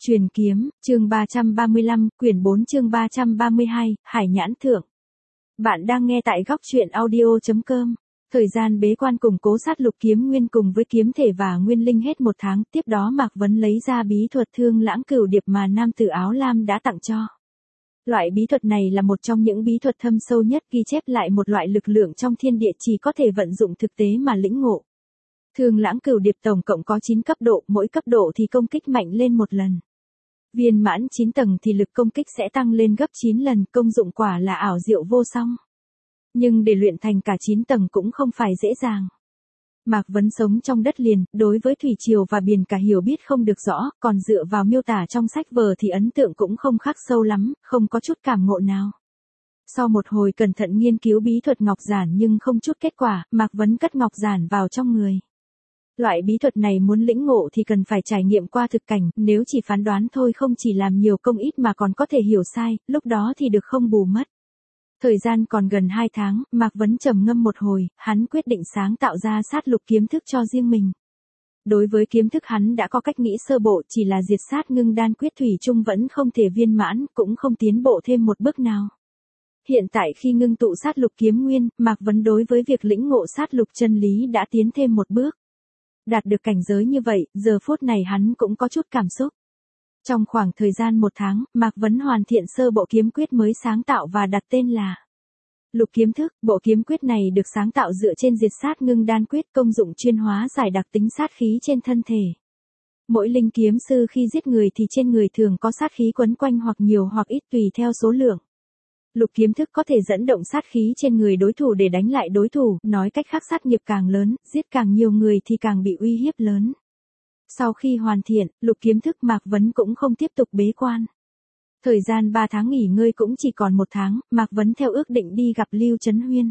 Truyền kiếm, chương 335, quyển 4 chương 332, Hải Nhãn Thượng. Bạn đang nghe tại góc truyện audio.com. Thời gian bế quan củng cố sát lục kiếm nguyên cùng với kiếm thể và nguyên linh hết một tháng, tiếp đó Mạc Vấn lấy ra bí thuật Thương Lãng Cửu Điệp mà nam tử áo lam đã tặng cho. Loại bí thuật này là một trong những bí thuật thâm sâu nhất, ghi chép lại một loại lực lượng trong thiên địa chỉ có thể vận dụng thực tế mà lĩnh ngộ. Thương Lãng Cửu Điệp tổng cộng có 9 cấp độ, mỗi cấp độ thì công kích mạnh lên một lần. Viên mãn 9 tầng thì lực công kích sẽ tăng lên gấp 9 lần, công dụng quả là ảo diệu vô song. Nhưng để luyện thành cả 9 tầng cũng không phải dễ dàng. Mạc Vấn sống trong đất liền, đối với thủy triều và biển cả hiểu biết không được rõ, còn dựa vào miêu tả trong sách vở thì ấn tượng cũng không khắc sâu lắm, không có chút cảm ngộ nào. Sau một hồi cẩn thận nghiên cứu bí thuật ngọc giản nhưng không chút kết quả, Mạc Vấn cất ngọc giản vào trong người. Loại bí thuật này muốn lĩnh ngộ thì cần phải trải nghiệm qua thực cảnh, nếu chỉ phán đoán thôi không chỉ làm nhiều công ít mà còn có thể hiểu sai, lúc đó thì được không bù mất. Thời gian còn gần 2 tháng, Mạc Vấn trầm ngâm một hồi, hắn quyết định sáng tạo ra sát lục kiếm thức cho riêng mình. Đối với kiếm thức hắn đã có cách nghĩ sơ bộ, chỉ là diệt sát ngưng đan quyết thủy chung vẫn không thể viên mãn, cũng không tiến bộ thêm một bước nào. Hiện tại khi ngưng tụ sát lục kiếm nguyên, Mạc Vấn đối với việc lĩnh ngộ sát lục chân lý đã tiến thêm một bước. Đạt được cảnh giới như vậy, giờ phút này hắn cũng có chút cảm xúc. Trong khoảng thời gian 1 tháng, Mạc Vấn hoàn thiện sơ bộ kiếm quyết mới sáng tạo và đặt tên là Lục Kiếm Thức. Bộ kiếm quyết này được sáng tạo dựa trên diệt sát ngưng đan quyết, công dụng chuyên hóa giải đặc tính sát khí trên thân thể. Mỗi linh kiếm sư khi giết người thì trên người thường có sát khí quấn quanh hoặc nhiều hoặc ít tùy theo số lượng. Lục kiếm thức có thể dẫn động sát khí trên người đối thủ để đánh lại đối thủ, nói cách khác sát nghiệp càng lớn, giết càng nhiều người thì càng bị uy hiếp lớn. Sau khi hoàn thiện, lục kiếm thức Mạc Vấn cũng không tiếp tục bế quan. Thời gian 3 tháng nghỉ ngơi cũng chỉ còn 1 tháng, Mạc Vấn theo ước định đi gặp Lưu Chấn Huyên.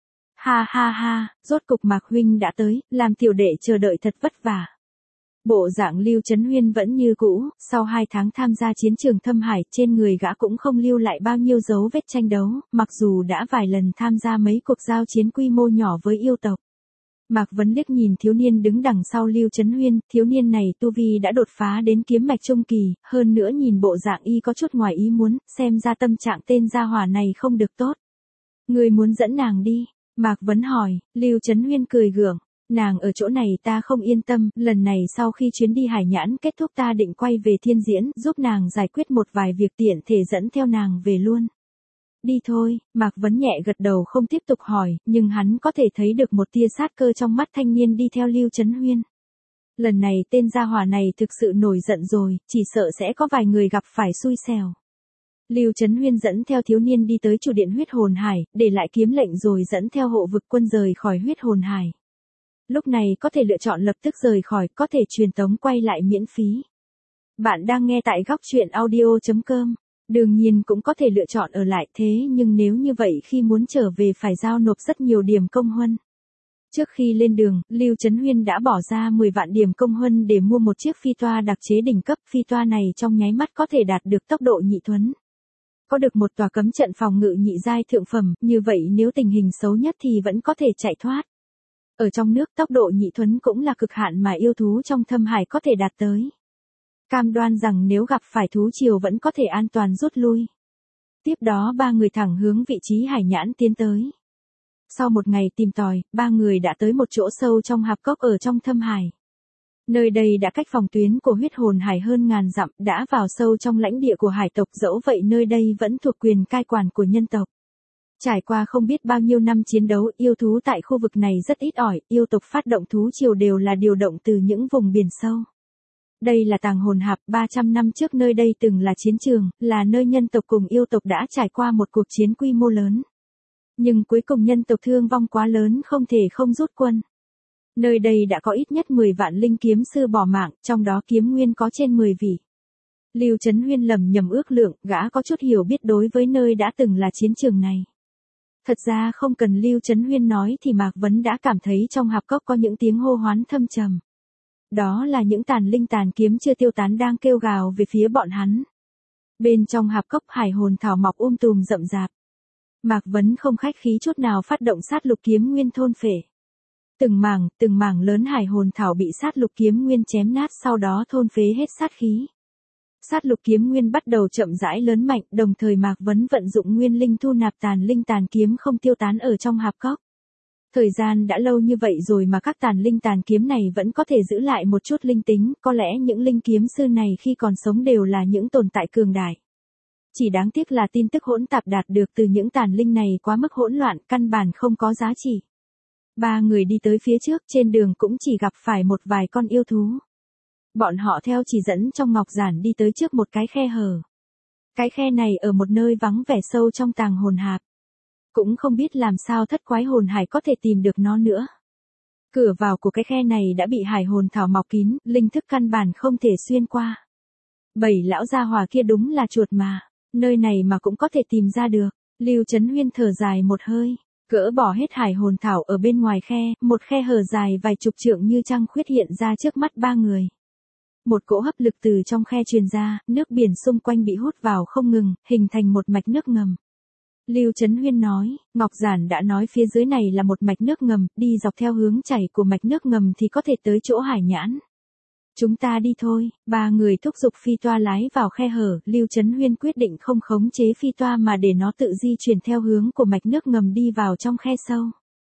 Ha ha ha, rốt cục Mạc Huynh đã tới, làm tiểu đệ chờ đợi thật vất vả. Bộ dạng Lưu Chấn Huyên vẫn như cũ, sau 2 tháng tham gia chiến trường Thâm Hải, trên người gã cũng không lưu lại bao nhiêu dấu vết tranh đấu, mặc dù đã vài lần tham gia mấy cuộc giao chiến quy mô nhỏ với yêu tộc. Mạc Vấn liếc nhìn thiếu niên đứng đằng sau Lưu Chấn Huyên, thiếu niên này tu vi đã đột phá đến kiếm mạch trung kỳ, hơn nữa nhìn bộ dạng y có chút ngoài ý muốn, xem ra tâm trạng tên gia hỏa này không được tốt. Người muốn dẫn nàng đi? Mạc Vấn hỏi. Lưu Chấn Huyên cười gượng. Nàng ở chỗ này ta không yên tâm, lần này sau khi chuyến đi Hải Nhãn kết thúc ta định quay về Thiên Diễn, giúp nàng giải quyết một vài việc tiện thể dẫn theo nàng về luôn. Đi thôi, Mạc Vấn nhẹ gật đầu không tiếp tục hỏi, nhưng hắn có thể thấy được một tia sát cơ trong mắt thanh niên đi theo Lưu Chấn Huyên. Lần này tên gia hỏa này thực sự nổi giận rồi, chỉ sợ sẽ có vài người gặp phải xui xẻo. Lưu Chấn Huyên dẫn theo thiếu niên đi tới chủ điện Huyết Hồn Hải, để lại kiếm lệnh rồi dẫn theo hộ vực quân rời khỏi Huyết Hồn Hải. Lúc này có thể lựa chọn lập tức rời khỏi, có thể truyền tống quay lại miễn phí. Bạn đang nghe tại góc truyện audio.com. Đương nhiên cũng có thể lựa chọn ở lại, thế nhưng nếu như vậy khi muốn trở về phải giao nộp rất nhiều điểm công huân. Trước khi lên đường, Lưu Chấn Huyên đã bỏ ra 10 vạn điểm công huân để mua một chiếc phi toa đặc chế đỉnh cấp, phi toa này trong nháy mắt có thể đạt được tốc độ nhị thuấn. Có được một tòa cấm trận phòng ngự nhị giai thượng phẩm, như vậy nếu tình hình xấu nhất thì vẫn có thể chạy thoát. Ở trong nước tốc độ nhị thuấn cũng là cực hạn mà yêu thú trong Thâm Hải có thể đạt tới. Cam đoan rằng nếu gặp phải thú triều vẫn có thể an toàn rút lui. Tiếp đó 3 người thẳng hướng vị trí Hải Nhãn tiến tới. Sau một ngày tìm tòi, 3 người đã tới một chỗ sâu trong hạp cốc ở trong Thâm Hải. Nơi đây đã cách phòng tuyến của Huyết Hồn Hải hơn ngàn dặm, đã vào sâu trong lãnh địa của hải tộc, dẫu vậy nơi đây vẫn thuộc quyền cai quản của nhân tộc. Trải qua không biết bao nhiêu năm chiến đấu, yêu thú tại khu vực này rất ít ỏi, yêu tộc phát động thú triều đều là điều động từ những vùng biển sâu. Đây là Tàng Hồn Hạp, 300 năm trước nơi đây từng là chiến trường, là nơi nhân tộc cùng yêu tộc đã trải qua một cuộc chiến quy mô lớn. Nhưng cuối cùng nhân tộc thương vong quá lớn không thể không rút quân. Nơi đây đã có ít nhất 10 vạn linh kiếm sư bỏ mạng, trong đó kiếm nguyên có trên 10 vị. Lưu Chấn Huyên lầm nhầm ước lượng, gã có chút hiểu biết đối với nơi đã từng là chiến trường này. Thật ra không cần Lưu Chấn Huyên nói thì Mạc Vấn đã cảm thấy trong hạp cốc có những tiếng hô hoán thâm trầm. Đó là những tàn linh tàn kiếm chưa tiêu tán đang kêu gào về phía bọn hắn. Bên trong hạp cốc hải hồn thảo mọc tùm rậm rạp. Mạc Vấn không khách khí chút nào phát động sát lục kiếm nguyên thôn phệ. Từng mảng lớn hải hồn thảo bị sát lục kiếm nguyên chém nát, sau đó thôn phế hết sát khí. Sát lục kiếm nguyên bắt đầu chậm rãi lớn mạnh, đồng thời Mạc Vấn vận dụng nguyên linh thu nạp tàn linh tàn kiếm không tiêu tán ở trong hạp cốc. Thời gian đã lâu như vậy rồi mà các tàn linh tàn kiếm này vẫn có thể giữ lại một chút linh tính, có lẽ những linh kiếm sư này khi còn sống đều là những tồn tại cường đại. Chỉ đáng tiếc là tin tức hỗn tạp đạt được từ những tàn linh này quá mức hỗn loạn, căn bản không có giá trị. Ba người đi tới phía trước, trên đường cũng chỉ gặp phải một vài con yêu thú. Bọn họ theo chỉ dẫn trong ngọc giản đi tới trước một cái khe hở. Cái khe này ở một nơi vắng vẻ sâu trong tàng hồn hạp. Cũng không biết làm sao thất quái hồn hải có thể tìm được nó nữa. Cửa vào của cái khe này đã bị hải hồn thảo mọc kín, linh thức căn bản không thể xuyên qua. Bảy lão gia hỏa kia đúng là chuột mà, nơi này mà cũng có thể tìm ra được. Lưu Chấn Huyên thở dài một hơi, gỡ bỏ hết hải hồn thảo ở bên ngoài khe, một khe hở dài vài chục trượng như trăng khuyết hiện ra trước mắt ba người. Một cỗ hấp lực từ trong khe truyền ra, nước biển xung quanh bị hút vào không ngừng, hình thành một mạch nước ngầm. Lưu Chấn Huyên nói, Ngọc Giản đã nói phía dưới này là một mạch nước ngầm, đi dọc theo hướng chảy của mạch nước ngầm thì có thể tới chỗ hải nhãn. Chúng ta đi thôi, ba người thúc giục phi toa lái vào khe hở, Lưu Chấn Huyên quyết định không khống chế phi toa mà để nó tự di chuyển theo hướng của mạch nước ngầm đi vào trong khe sâu.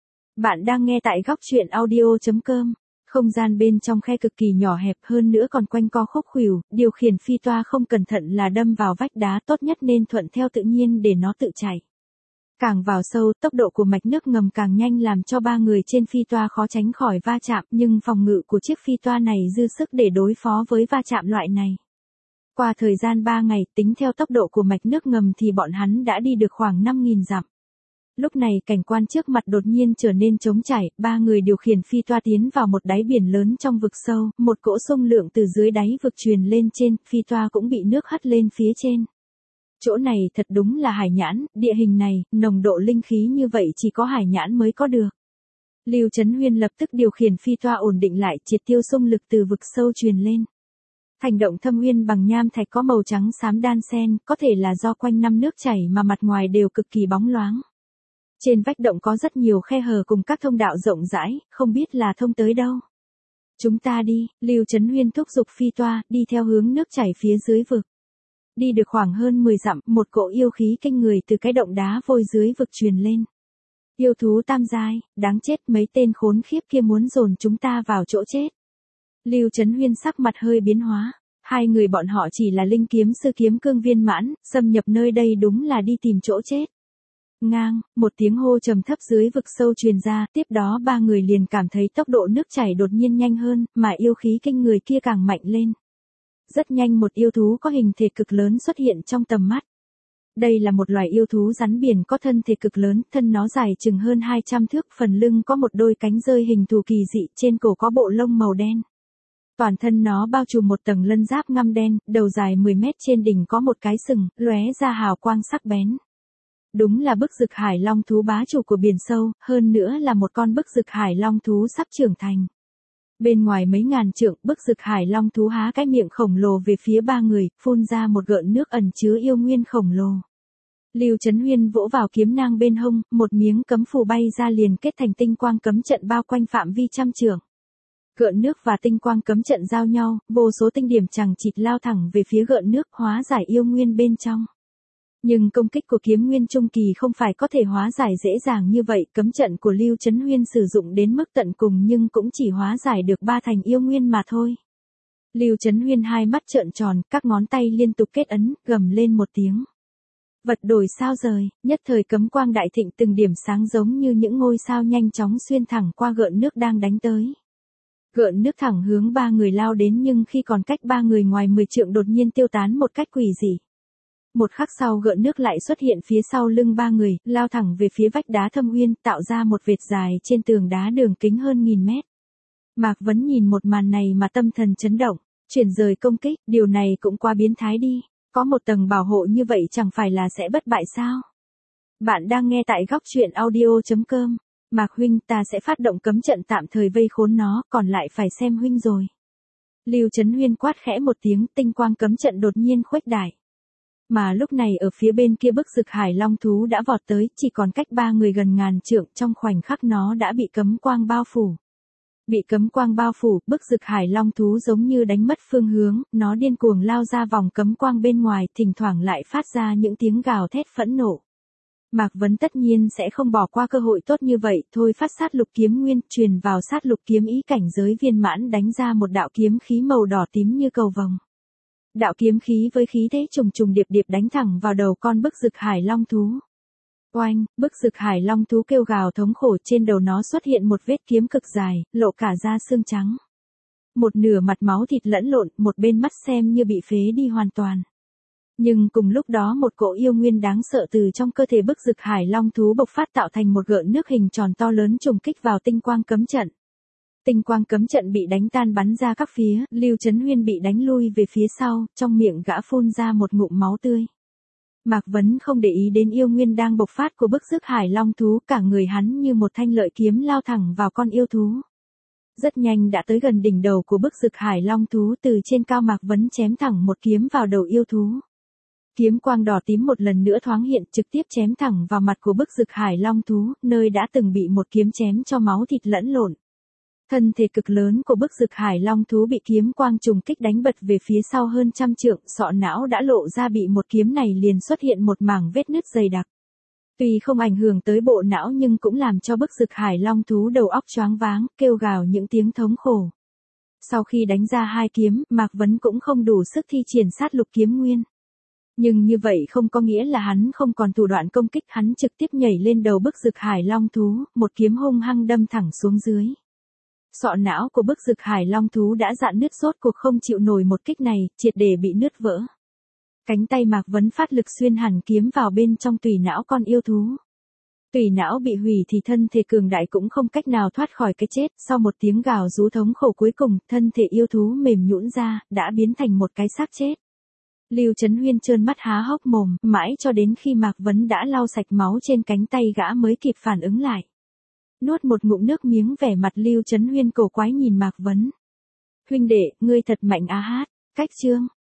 Bạn đang nghe tại góc truyện audio.com. Không gian bên trong khe cực kỳ nhỏ hẹp hơn nữa còn quanh co khúc khuỷu, điều khiển phi toa không cẩn thận là đâm vào vách đá, tốt nhất nên thuận theo tự nhiên để nó tự chảy. Càng vào sâu, tốc độ của mạch nước ngầm càng nhanh làm cho ba người trên phi toa khó tránh khỏi va chạm, nhưng phòng ngự của chiếc phi toa này dư sức để đối phó với va chạm loại này. Qua thời gian 3 ngày, tính theo tốc độ của mạch nước ngầm thì bọn hắn đã đi được khoảng 5.000 dặm. Lúc này cảnh quan trước mặt đột nhiên trở nên trống trải, ba người điều khiển phi toa tiến vào một đáy biển lớn trong vực sâu, một cỗ sông lượng từ dưới đáy vực truyền lên trên, phi toa cũng bị nước hất lên phía trên. Chỗ này thật đúng là hải nhãn, địa hình này, nồng độ linh khí như vậy chỉ có hải nhãn mới có được. Lưu Chấn Huyên lập tức điều khiển phi toa ổn định lại, triệt tiêu xung lực từ vực sâu truyền lên. Thành động thâm uyên bằng nham thạch có màu trắng xám đan xen, có thể là do quanh năm nước chảy mà mặt ngoài đều cực kỳ bóng loáng. Trên vách động có rất nhiều khe hở cùng các thông đạo rộng rãi, không biết là thông tới đâu. Chúng ta đi, Lưu Chấn Huyên thúc giục phi toa, đi theo hướng nước chảy phía dưới vực. Đi được khoảng hơn 10 dặm, một cỗ yêu khí kinh người từ cái động đá vôi dưới vực truyền lên. Yêu thú tam giai, đáng chết, mấy tên khốn khiếp kia muốn dồn chúng ta vào chỗ chết. Lưu Chấn Huyên sắc mặt hơi biến hóa. Hai người bọn họ chỉ là linh kiếm sư kiếm cương viên mãn, xâm nhập nơi đây đúng là đi tìm chỗ chết. Ngang, một tiếng hô trầm thấp dưới vực sâu truyền ra, tiếp đó ba người liền cảm thấy tốc độ nước chảy đột nhiên nhanh hơn, mà yêu khí kinh người kia càng mạnh lên. Rất nhanh một yêu thú có hình thể cực lớn xuất hiện trong tầm mắt. Đây là một loài yêu thú rắn biển có thân thể cực lớn, thân nó dài chừng hơn 200 thước, phần lưng có một đôi cánh rơi hình thù kỳ dị, trên cổ có bộ lông màu đen. Toàn thân nó bao trùm một tầng lân giáp ngăm đen, đầu dài 10 mét, trên đỉnh có một cái sừng, lóe ra hào quang sắc bén. Đúng là bức rực hải long thú bá chủ của biển sâu, hơn nữa là một con bức rực hải long thú sắp trưởng thành. Bên ngoài mấy ngàn trượng, bức rực hải long thú há cái miệng khổng lồ về phía ba người, phun ra một gợn nước ẩn chứa yêu nguyên khổng lồ. Lưu Chấn Huyên vỗ vào kiếm nang bên hông, một miếng cấm phù bay ra liền kết thành tinh quang cấm trận bao quanh phạm vi trăm trượng. Gợn nước và tinh quang cấm trận giao nhau, vô số tinh điểm chằng chịt lao thẳng về phía gợn nước, hóa giải yêu nguyên bên trong. Nhưng công kích của kiếm nguyên trung kỳ không phải có thể hóa giải dễ dàng như vậy, cấm trận của Lưu Chấn Huyên sử dụng đến mức tận cùng nhưng cũng chỉ hóa giải được 3 thành yêu nguyên mà thôi. Lưu Chấn Huyên hai mắt trợn tròn, các ngón tay liên tục kết ấn, gầm lên một tiếng. Vật đổi sao rời, nhất thời cấm quang đại thịnh, từng điểm sáng giống như những ngôi sao nhanh chóng xuyên thẳng qua gợn nước đang đánh tới. Gợn nước thẳng hướng ba người lao đến nhưng khi còn cách ba người ngoài 10 trượng đột nhiên tiêu tán một cách quỷ dị. Một khắc sau gợn nước lại xuất hiện phía sau lưng ba người, lao thẳng về phía vách đá thâm uyên, tạo ra một vệt dài trên tường đá đường kính hơn 1000 mét. Mạc Vấn nhìn một màn này mà tâm thần chấn động, chuyển rời công kích, điều này cũng quá biến thái đi, có một tầng bảo hộ như vậy chẳng phải là sẽ bất bại sao? Bạn đang nghe tại góc truyện audio.com. Mạc huynh, ta sẽ phát động cấm trận tạm thời vây khốn nó, còn lại phải xem huynh rồi. Lưu Chấn Huyên quát khẽ một tiếng, tinh quang cấm trận đột nhiên khuếch đại. Mà lúc này ở phía bên kia bức rực hải long thú đã vọt tới, chỉ còn cách ba người gần ngàn trượng, trong khoảnh khắc nó đã bị cấm quang bao phủ. Bị cấm quang bao phủ, bức rực hải long thú giống như đánh mất phương hướng, nó điên cuồng lao ra vòng cấm quang bên ngoài, thỉnh thoảng lại phát ra những tiếng gào thét phẫn nộ. Mạc Vấn tất nhiên sẽ không bỏ qua cơ hội tốt như vậy, thôi phát sát lục kiếm nguyên, truyền vào sát lục kiếm ý cảnh giới viên mãn đánh ra một đạo kiếm khí màu đỏ tím như cầu vồng. Đạo kiếm khí với khí thế trùng trùng điệp điệp đánh thẳng vào đầu con bức rực hải long thú. Oanh, bức rực hải long thú kêu gào thống khổ, trên đầu nó xuất hiện một vết kiếm cực dài, lộ cả da xương trắng. Một nửa mặt máu thịt lẫn lộn, một bên mắt xem như bị phế đi hoàn toàn. Nhưng cùng lúc đó một cỗ yêu nguyên đáng sợ từ trong cơ thể bức rực hải long thú bộc phát tạo thành một gợn nước hình tròn to lớn trùng kích vào tinh quang cấm trận. Tinh quang cấm trận bị đánh tan bắn ra các phía, Lưu Chấn Huyên bị đánh lui về phía sau, trong miệng gã phun ra một ngụm máu tươi. Mạc Vấn không để ý đến yêu nguyên đang bộc phát của bức rực hải long thú, cả người hắn như một thanh lợi kiếm lao thẳng vào con yêu thú. Rất nhanh đã tới gần đỉnh đầu của bức rực hải long thú, từ trên cao Mạc Vấn chém thẳng một kiếm vào đầu yêu thú. Kiếm quang đỏ tím một lần nữa thoáng hiện, trực tiếp chém thẳng vào mặt của bức rực hải long thú, nơi đã từng bị một kiếm chém cho máu thịt lẫn lộn. Thân thể cực lớn của bức rực hải long thú bị kiếm quang trùng kích đánh bật về phía sau hơn trăm trượng, sọ não đã lộ ra, bị một kiếm này liền xuất hiện một mảng vết nứt dày đặc. Tuy không ảnh hưởng tới bộ não nhưng cũng làm cho bức rực hải long thú đầu óc choáng váng, kêu gào những tiếng thống khổ. Sau khi đánh ra hai kiếm, Mạc Vấn cũng không đủ sức thi triển sát lục kiếm nguyên. Nhưng như vậy không có nghĩa là hắn không còn thủ đoạn công kích, hắn trực tiếp nhảy lên đầu bức rực hải long thú, một kiếm hung hăng đâm thẳng xuống dưới. Sọ não của bức rực hải long thú đã rạn nứt, rốt cuộc không chịu nổi một kích này, triệt để bị nứt vỡ. Cánh tay Mạc Vấn phát lực xuyên hẳn kiếm vào bên trong tủy não con yêu thú. Tủy não bị hủy thì thân thể cường đại cũng không cách nào thoát khỏi cái chết, sau một tiếng gào rú thống khổ cuối cùng, thân thể yêu thú mềm nhũn ra, đã biến thành một cái xác chết. Lưu Chấn Huyên trơn mắt há hốc mồm, mãi cho đến khi Mạc Vấn đã lau sạch máu trên cánh tay gã mới kịp phản ứng lại. Nuốt một ngụm nước miếng, vẻ mặt Lưu Chấn Huyên cổ quái nhìn Mạc Vấn. Huynh đệ, ngươi thật mạnh á hát. Cách chương.